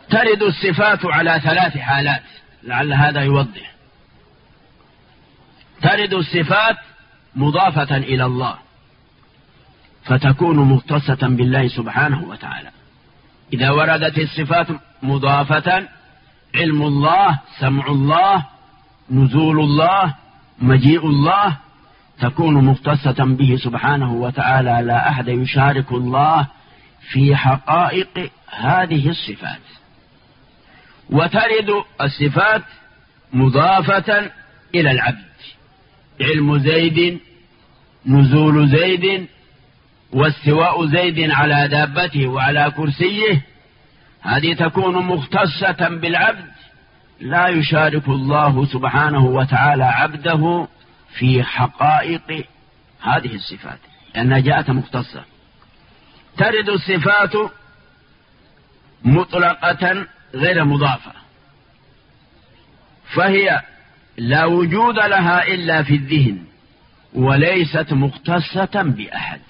ترد الصفات على 3 حالات، لعل هذا يوضح. ترد الصفات مضافة إلى الله فتكون مختصة بالله سبحانه وتعالى. إذا وردت الصفات مضافة، علم الله، سمع الله، نزول الله، مجيء الله، تكون مختصة به سبحانه وتعالى، لا أحد يشارك الله في حقائق هذه الصفات. وترد الصفات مضافة إلى العبد، علم زيد، نزول زيد، واستواء زيد على دابته وعلى كرسيه، هذه تكون مختصة بالعبد، لا يشارك الله سبحانه وتعالى عبده في حقائق هذه الصفات لأنها جاءت مختصة. ترد الصفات مطلقة غير مضافة، فهي لا وجود لها إلا في الذهن وليست مختصة بأحد.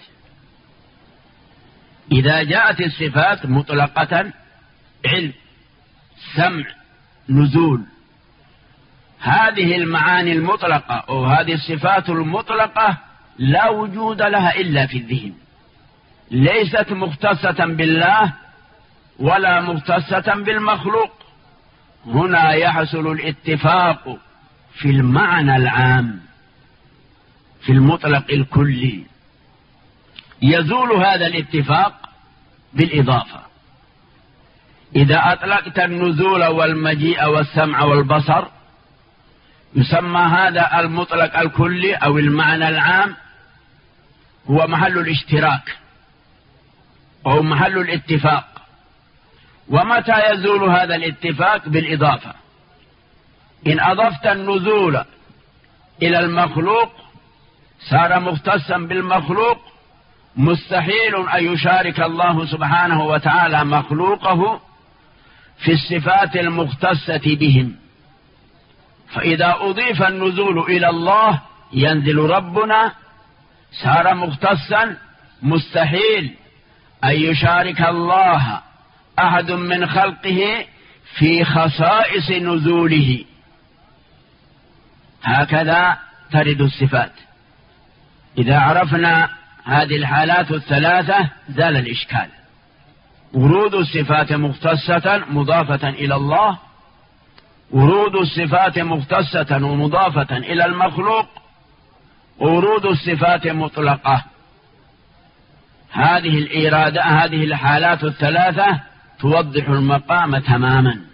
إذا جاءت الصفات مطلقة، علم، سمع، نزول، هذه المعاني المطلقة أو هذه الصفات المطلقة لا وجود لها إلا في الذهن، ليست مختصة بالله ولا مختصة بالمخلوق. هنا يحصل الاتفاق في المعنى العام في المطلق الكلي. يزول هذا الاتفاق بالإضافة. إذا أطلقت النزول والمجيء والسمع والبصر، يسمى هذا المطلق الكلي أو المعنى العام هو محل الاشتراك أو محل الاتفاق. ومتى يزول هذا الاتفاق؟ بالإضافة. إن أضفت النزول إلى المخلوق صار مختصا بالمخلوق، مستحيل أن يشارك الله سبحانه وتعالى مخلوقه في الصفات المختصة بهم. فإذا أضيف النزول إلى الله ينزل ربنا، صار مختصا، مستحيل أن يشارك الله أحد من خلقه في خصائص نزوله. هكذا ترد الصفات. إذا عرفنا هذه الحالات الثلاثة زال الإشكال. ورود الصفات مختصة مضافة إلى الله، ورود الصفات مختصة ومضافة إلى المخلوق، ورود الصفات مطلقة. هذه الحالات الثلاثة توضح المقام تماما.